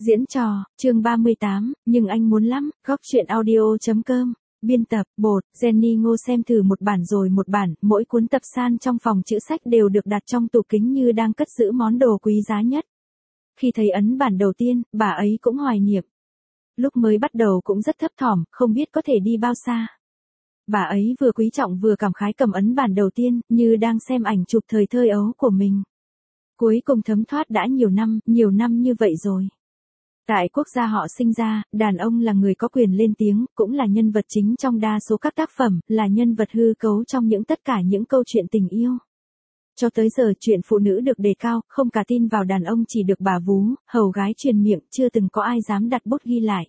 Diễn trò, chương 38, nhưng anh muốn lắm, góc truyện audio.com. Biên tập, bột, Jenny Ngô xem thử một bản rồi một bản, mỗi cuốn tập san trong phòng chữ sách đều được đặt trong tủ kính như đang cất giữ món đồ quý giá nhất. Khi thấy ấn bản đầu tiên, bà ấy cũng hoài niệm. Lúc mới bắt đầu cũng rất thấp thỏm, không biết có thể đi bao xa. Bà ấy vừa quý trọng vừa cảm khái cầm ấn bản đầu tiên, như đang xem ảnh chụp thời thơ ấu của mình. Cuối cùng thấm thoát đã nhiều năm như vậy rồi. Tại quốc gia họ sinh ra, đàn ông là người có quyền lên tiếng, cũng là nhân vật chính trong đa số các tác phẩm, là nhân vật hư cấu trong tất cả những câu chuyện tình yêu. Cho tới giờ chuyện phụ nữ được đề cao, không cả tin vào đàn ông chỉ được bà vú, hầu gái truyền miệng, chưa từng có ai dám đặt bút ghi lại.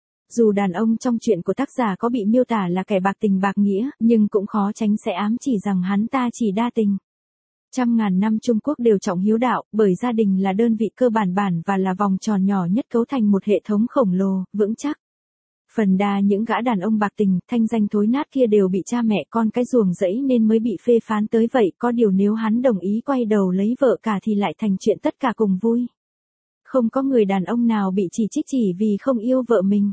Dù đàn ông trong chuyện của tác giả có bị miêu tả là kẻ bạc tình bạc nghĩa, nhưng cũng khó tránh sẽ ám chỉ rằng hắn ta chỉ đa tình. Trăm ngàn năm Trung Quốc đều trọng hiếu đạo, bởi gia đình là đơn vị cơ bản và là vòng tròn nhỏ nhất cấu thành một hệ thống khổng lồ, vững chắc. Phần đa những gã đàn ông bạc tình, thanh danh thối nát kia đều bị cha mẹ con cái ruồng rẫy nên mới bị phê phán tới vậy, có điều nếu hắn đồng ý quay đầu lấy vợ cả thì lại thành chuyện tất cả cùng vui. Không có người đàn ông nào bị chỉ trích chỉ vì không yêu vợ mình.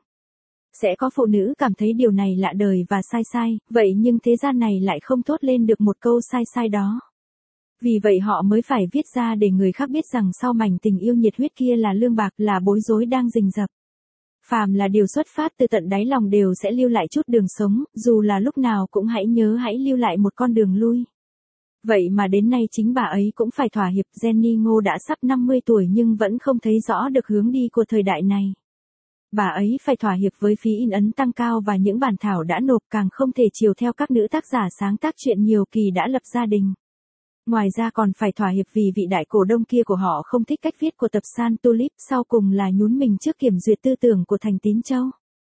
Sẽ có phụ nữ cảm thấy điều này lạ đời và sai, vậy nhưng thế gian này lại không thốt lên được một câu sai đó. Vì vậy họ mới phải viết ra để người khác biết rằng sau mảnh tình yêu nhiệt huyết kia là lương bạc, là bối rối đang rình rập. Phàm là điều xuất phát từ tận đáy lòng đều sẽ lưu lại chút đường sống, dù là lúc nào cũng hãy lưu lại một con đường lui. Vậy mà đến nay chính bà ấy cũng phải thỏa hiệp. Jenny Ngô đã sắp 50 tuổi nhưng vẫn không thấy rõ được hướng đi của thời đại này. Bà ấy phải thỏa hiệp với phí in ấn tăng cao và những bản thảo đã nộp, càng không thể chiều theo các nữ tác giả sáng tác truyện nhiều kỳ đã lập gia đình. Ngoài ra còn phải thỏa hiệp vì vị đại cổ đông kia của họ không thích cách viết của tập san Tulip, sau cùng là nhún mình trước kiểm duyệt tư tưởng của Thành Tín Châu.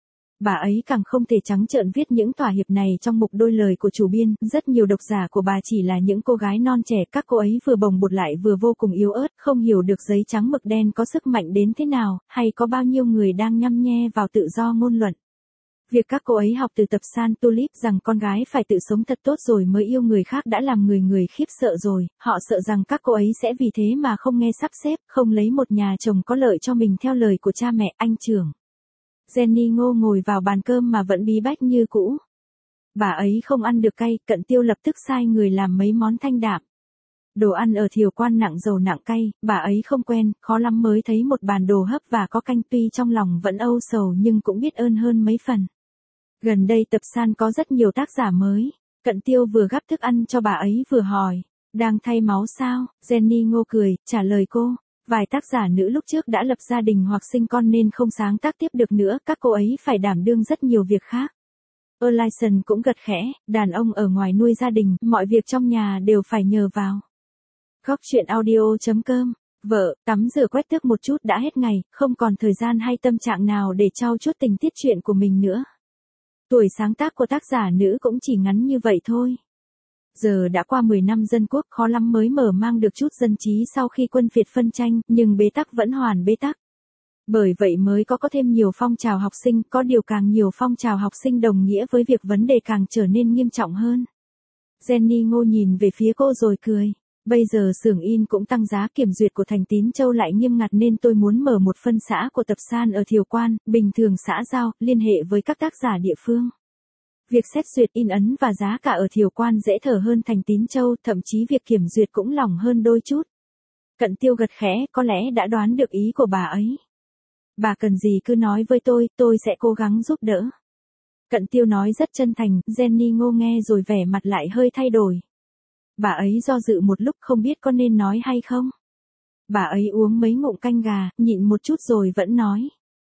Bà ấy càng không thể trắng trợn viết những thỏa hiệp này trong mục đôi lời của chủ biên, rất nhiều độc giả của bà chỉ là những cô gái non trẻ, các cô ấy vừa bồng bột lại vừa vô cùng yếu ớt, không hiểu được giấy trắng mực đen có sức mạnh đến thế nào, hay có bao nhiêu người đang nhăm nhe vào tự do ngôn luận. Việc các cô ấy học từ tập san Tulip rằng con gái phải tự sống thật tốt rồi mới yêu người khác đã làm người khiếp sợ rồi, họ sợ rằng các cô ấy sẽ vì thế mà không nghe sắp xếp, không lấy một nhà chồng có lợi cho mình theo lời của cha mẹ, anh trưởng. Jenny Ngô ngồi vào bàn cơm mà vẫn bí bách như cũ. Bà ấy không ăn được cay, Cận Tiêu lập tức sai người làm mấy món thanh đạm. Đồ ăn ở Thiều Quan nặng dầu nặng cay, bà ấy không quen, khó lắm mới thấy một bàn đồ hấp và có canh, tuy trong lòng vẫn âu sầu nhưng cũng biết ơn hơn mấy phần. Gần đây tập san có rất nhiều tác giả mới. Cận Tiêu vừa gắp thức ăn cho bà ấy vừa hỏi, đang thay máu sao? Jenny Ngô cười, trả lời cô. Vài tác giả nữ lúc trước đã lập gia đình hoặc sinh con nên không sáng tác tiếp được nữa, các cô ấy phải đảm đương rất nhiều việc khác. Ellison cũng gật khẽ, đàn ông ở ngoài nuôi gia đình, mọi việc trong nhà đều phải nhờ vào. Góc truyện audio.com. Vợ, tắm rửa quét tước một chút đã hết ngày, không còn thời gian hay tâm trạng nào để trau chuốt tình tiết truyện của mình nữa. Tuổi sáng tác của tác giả nữ cũng chỉ ngắn như vậy thôi. Giờ đã qua 10 năm dân quốc, khó lắm mới mở mang được chút dân trí sau khi quân phiệt phân tranh, nhưng bế tắc vẫn hoàn bế tắc. Bởi vậy mới có thêm nhiều phong trào học sinh, có điều càng nhiều phong trào học sinh đồng nghĩa với việc vấn đề càng trở nên nghiêm trọng hơn. Jenny Ngô nhìn về phía cô rồi cười. Bây giờ xưởng in cũng tăng giá, kiểm duyệt của Thành Tín Châu lại nghiêm ngặt nên tôi muốn mở một phân xã của tập san ở Thiều Quan, bình thường xã giao, liên hệ với các tác giả địa phương. Việc xét duyệt in ấn và giá cả ở Thiều Quan dễ thở hơn Thành Tín Châu, thậm chí việc kiểm duyệt cũng lỏng hơn đôi chút. Cận Tiêu gật khẽ, có lẽ đã đoán được ý của bà ấy. Bà cần gì cứ nói với tôi sẽ cố gắng giúp đỡ. Cận Tiêu nói rất chân thành, Jenny Ngô nghe rồi vẻ mặt lại hơi thay đổi. Bà ấy do dự một lúc không biết có nên nói hay không. Bà ấy uống mấy ngụm canh gà, nhịn một chút rồi vẫn nói.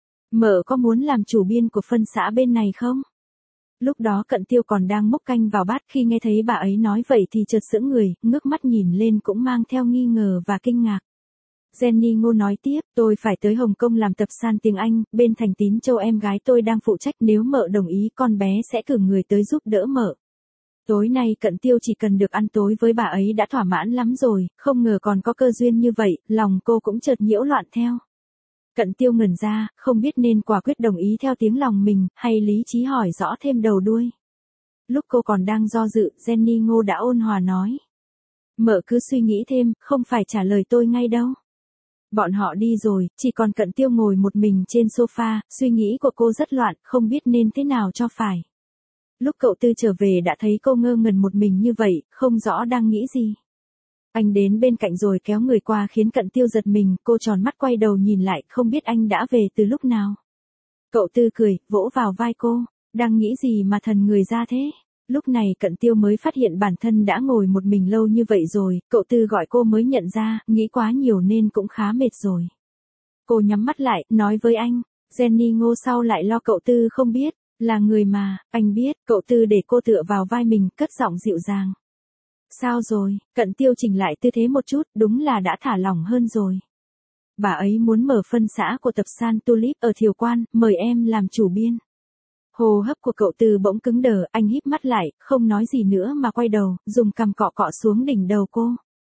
Mợ có muốn làm chủ biên của phân xã bên này không? Lúc đó Cận Tiêu còn đang múc canh vào bát, khi nghe thấy bà ấy nói vậy thì chợt sững người, ngước mắt nhìn lên cũng mang theo nghi ngờ và kinh ngạc. Jenny Ngô nói tiếp, tôi phải tới Hồng Kông làm tập san tiếng Anh, bên Thành Tín Châu em gái tôi đang phụ trách, nếu mợ đồng ý con bé sẽ cử người tới giúp đỡ mợ. Tối nay Cận Tiêu chỉ cần được ăn tối với bà ấy đã thỏa mãn lắm rồi, không ngờ còn có cơ duyên như vậy, lòng cô cũng chợt nhiễu loạn theo. Cận Tiêu ngẩn ra, không biết nên quả quyết đồng ý theo tiếng lòng mình, hay lý trí hỏi rõ thêm đầu đuôi. Lúc cô còn đang do dự, Jenny Ngô đã ôn hòa nói. Mợ cứ suy nghĩ thêm, không phải trả lời tôi ngay đâu. Bọn họ đi rồi, chỉ còn Cận Tiêu ngồi một mình trên sofa, suy nghĩ của cô rất loạn, không biết nên thế nào cho phải. Lúc cậu Tư trở về đã thấy cô ngơ ngẩn một mình như vậy, không rõ đang nghĩ gì. Anh đến bên cạnh rồi kéo người qua khiến Cận Tiêu giật mình, cô tròn mắt quay đầu nhìn lại, không biết anh đã về từ lúc nào. Cậu Tư cười, vỗ vào vai cô, đang nghĩ gì mà thần người ra thế? Lúc này Cận Tiêu mới phát hiện bản thân đã ngồi một mình lâu như vậy rồi, cậu Tư gọi cô mới nhận ra, nghĩ quá nhiều nên cũng khá mệt rồi. Cô nhắm mắt lại, nói với anh, Jenny Ngô sau lại lo cậu Tư không biết, là người mà, anh biết, cậu Tư để cô tựa vào vai mình, cất giọng dịu dàng. Sao rồi, Cận Tiêu chỉnh lại tư thế một chút, đúng là đã thả lỏng hơn rồi. Bà ấy muốn mở phân xã của tập san Tulip ở Thiều Quan, mời em làm chủ biên. Hô hấp của cậu Tư bỗng cứng đờ, anh híp mắt lại, không nói gì nữa mà quay đầu, dùng cằm cọ cọ xuống đỉnh đầu cô.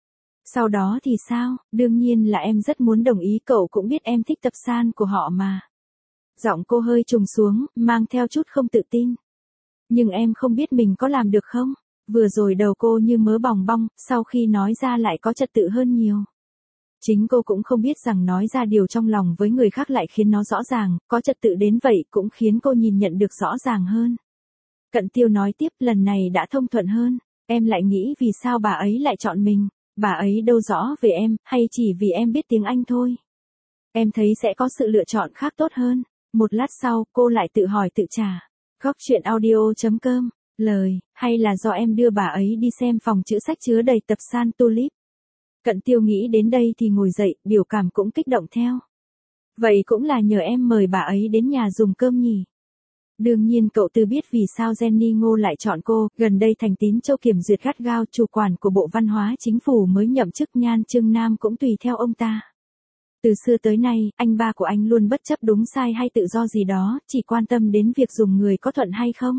Sau đó thì sao, đương nhiên là em rất muốn đồng ý, cậu cũng biết em thích tập san của họ mà. Giọng cô hơi trùng xuống, mang theo chút không tự tin. Nhưng em không biết mình có làm được không? Vừa rồi đầu cô như mớ bòng bong, sau khi nói ra lại có trật tự hơn nhiều. Chính cô cũng không biết rằng nói ra điều trong lòng với người khác lại khiến nó rõ ràng, có trật tự đến vậy cũng khiến cô nhìn nhận được rõ ràng hơn. Cận Tiêu nói tiếp, lần này đã thông thuận hơn, em lại nghĩ vì sao bà ấy lại chọn mình, bà ấy đâu rõ về em, hay chỉ vì em biết tiếng Anh thôi. Em thấy sẽ có sự lựa chọn khác tốt hơn. Một lát sau, cô lại tự hỏi tự trả. Góc truyện audio.com, lời, hay là do em đưa bà ấy đi xem phòng chữ sách chứa đầy tập san Tulip. Cận Tiêu nghĩ đến đây thì ngồi dậy, biểu cảm cũng kích động theo. Vậy cũng là nhờ em mời bà ấy đến nhà dùng cơm nhỉ. Đương nhiên cậu Tư biết vì sao Jenny Ngô lại chọn cô, gần đây Thành Tín Châu kiểm duyệt gắt gao, chủ quản của Bộ Văn hóa Chính phủ mới nhậm chức Nhan Trương Nam cũng tùy theo ông ta. Từ xưa tới nay, anh ba của anh luôn bất chấp đúng sai hay tự do gì đó, chỉ quan tâm đến việc dùng người có thuận hay không.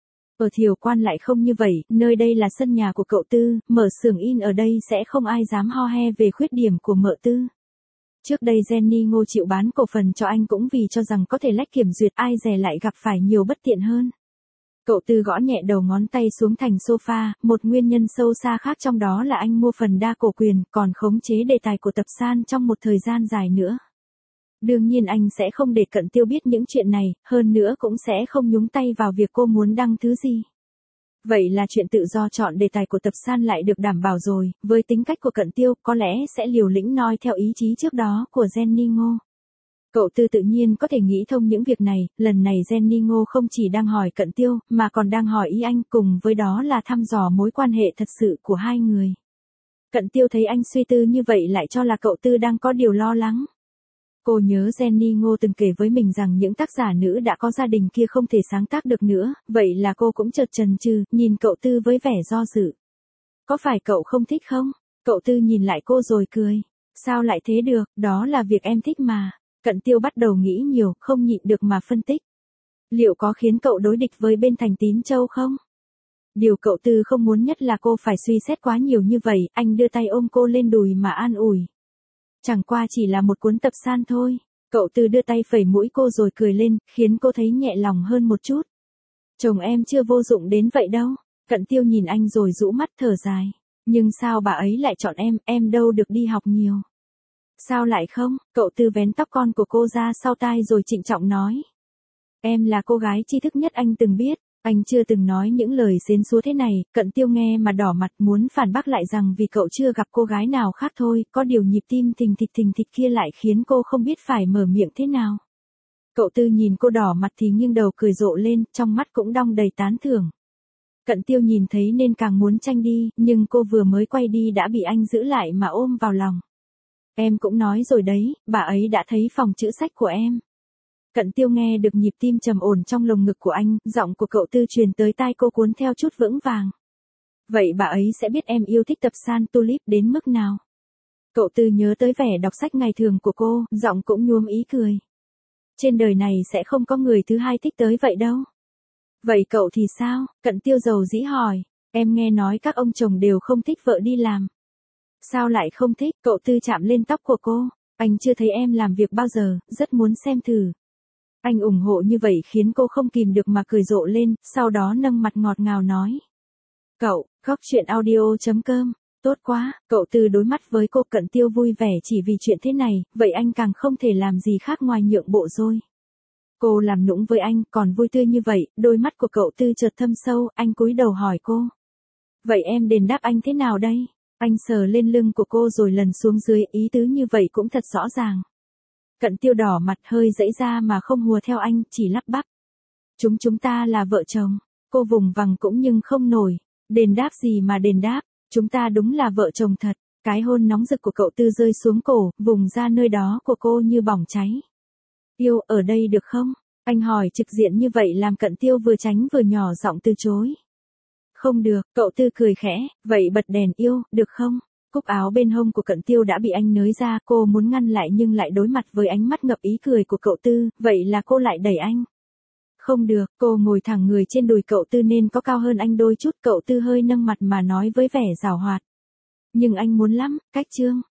Ở Thiều Quan lại không như vậy, nơi đây là sân nhà của cậu Tư, mở xưởng in ở đây sẽ không ai dám ho he về khuyết điểm của mợ Tư. Trước đây Jenny Ngô chịu bán cổ phần cho anh cũng vì cho rằng có thể lách kiểm duyệt, ai dè lại gặp phải nhiều bất tiện hơn. Cậu Tư gõ nhẹ đầu ngón tay xuống thành sofa, một nguyên nhân sâu xa khác trong đó là anh mua phần đa cổ quyền, còn khống chế đề tài của tập san trong một thời gian dài nữa. Đương nhiên anh sẽ không để Cận Tiêu biết những chuyện này, hơn nữa cũng sẽ không nhúng tay vào việc cô muốn đăng thứ gì. Vậy là chuyện tự do chọn đề tài của tập san lại được đảm bảo rồi, với tính cách của Cận Tiêu có lẽ sẽ liều lĩnh noi theo ý chí trước đó của Jenny Ngô. Cậu Tư tự nhiên có thể nghĩ thông những việc này, lần này Jenny Ngô không chỉ đang hỏi Cận Tiêu, mà còn đang hỏi ý anh, cùng với đó là thăm dò mối quan hệ thật sự của hai người. Cận Tiêu thấy anh suy tư như vậy lại cho là cậu Tư đang có điều lo lắng. Cô nhớ Jenny Ngô từng kể với mình rằng những tác giả nữ đã có gia đình kia không thể sáng tác được nữa, vậy là cô cũng chợt chần chừ, nhìn cậu Tư với vẻ do dự. Có phải cậu không thích không? Cậu Tư nhìn lại cô rồi cười. Sao lại thế được, đó là việc em thích mà. Cận Tiêu bắt đầu nghĩ nhiều, không nhịn được mà phân tích. Liệu có khiến cậu đối địch với bên Thành Tín Châu không? Điều cậu Tư không muốn nhất là cô phải suy xét quá nhiều như vậy, anh đưa tay ôm cô lên đùi mà an ủi. Chẳng qua chỉ là một cuốn tập san thôi. Cậu Tư đưa tay phẩy mũi cô rồi cười lên, khiến cô thấy nhẹ lòng hơn một chút. Chồng em chưa vô dụng đến vậy đâu. Cận Tiêu nhìn anh rồi rũ mắt thở dài. Nhưng sao bà ấy lại chọn em đâu được đi học nhiều. Sao lại không? Cậu Tư vén tóc con của cô ra sau tai rồi trịnh trọng nói. Em là cô gái tri thức nhất anh từng biết. Anh chưa từng nói những lời xến xúa thế này, Cận Tiêu nghe mà đỏ mặt muốn phản bác lại rằng vì cậu chưa gặp cô gái nào khác thôi, có điều nhịp tim thình thịch kia lại khiến cô không biết phải mở miệng thế nào. Cậu Tư nhìn cô đỏ mặt thì nghiêng đầu cười rộ lên, trong mắt cũng đong đầy tán thưởng. Cận Tiêu nhìn thấy nên càng muốn tranh đi, nhưng cô vừa mới quay đi đã bị anh giữ lại mà ôm vào lòng. Em cũng nói rồi đấy, bà ấy đã thấy phòng chữ sách của em. Cận Tiêu nghe được nhịp tim trầm ổn trong lồng ngực của anh, giọng của cậu Tư truyền tới tai cô cuốn theo chút vững vàng. Vậy bà ấy sẽ biết em yêu thích tập san Tulip đến mức nào? Cậu Tư nhớ tới vẻ đọc sách ngày thường của cô, giọng cũng nhuốm ý cười. Trên đời này sẽ không có người thứ hai thích tới vậy đâu. Vậy cậu thì sao? Cận Tiêu dầu dĩ hỏi. Em nghe nói các ông chồng đều không thích vợ đi làm. Sao lại không thích? Cậu Tư chạm lên tóc của cô. Anh chưa thấy em làm việc bao giờ, rất muốn xem thử. Anh ủng hộ như vậy khiến cô không kìm được mà cười rộ lên, sau đó nâng mặt ngọt ngào nói. Cậu, góc truyện audio.com Tốt quá, cậu Tư đối mắt với cô Cận Tiêu vui vẻ chỉ vì chuyện thế này, vậy anh càng không thể làm gì khác ngoài nhượng bộ rồi. Cô làm nũng với anh, còn vui tươi như vậy, đôi mắt của cậu Tư chợt thâm sâu, anh cúi đầu hỏi cô. Vậy em đền đáp anh thế nào đây? Anh sờ lên lưng của cô rồi lần xuống dưới, ý tứ như vậy cũng thật rõ ràng. Cận Tiêu đỏ mặt hơi dãy ra mà không hùa theo anh, chỉ lắp bắp. Chúng ta là vợ chồng. Cô vùng vằng cũng nhưng không nổi. Đền đáp gì mà đền đáp, chúng ta đúng là vợ chồng thật. Cái hôn nóng rực của cậu Tư rơi xuống cổ, vùng ra nơi đó của cô như bỏng cháy. Yêu, ở đây được không? Anh hỏi trực diện như vậy làm Cận Tiêu vừa tránh vừa nhỏ giọng từ chối. Không được, cậu Tư cười khẽ, vậy bật đèn yêu, được không? Cúc áo bên hông của Cận Tiêu đã bị anh nới ra, cô muốn ngăn lại nhưng lại đối mặt với ánh mắt ngập ý cười của cậu Tư, vậy là cô lại đẩy anh. Không được, cô ngồi thẳng người trên đùi cậu Tư nên có cao hơn anh đôi chút, cậu Tư hơi nâng mặt mà nói với vẻ giảo hoạt. Nhưng anh muốn lắm, cách Trương.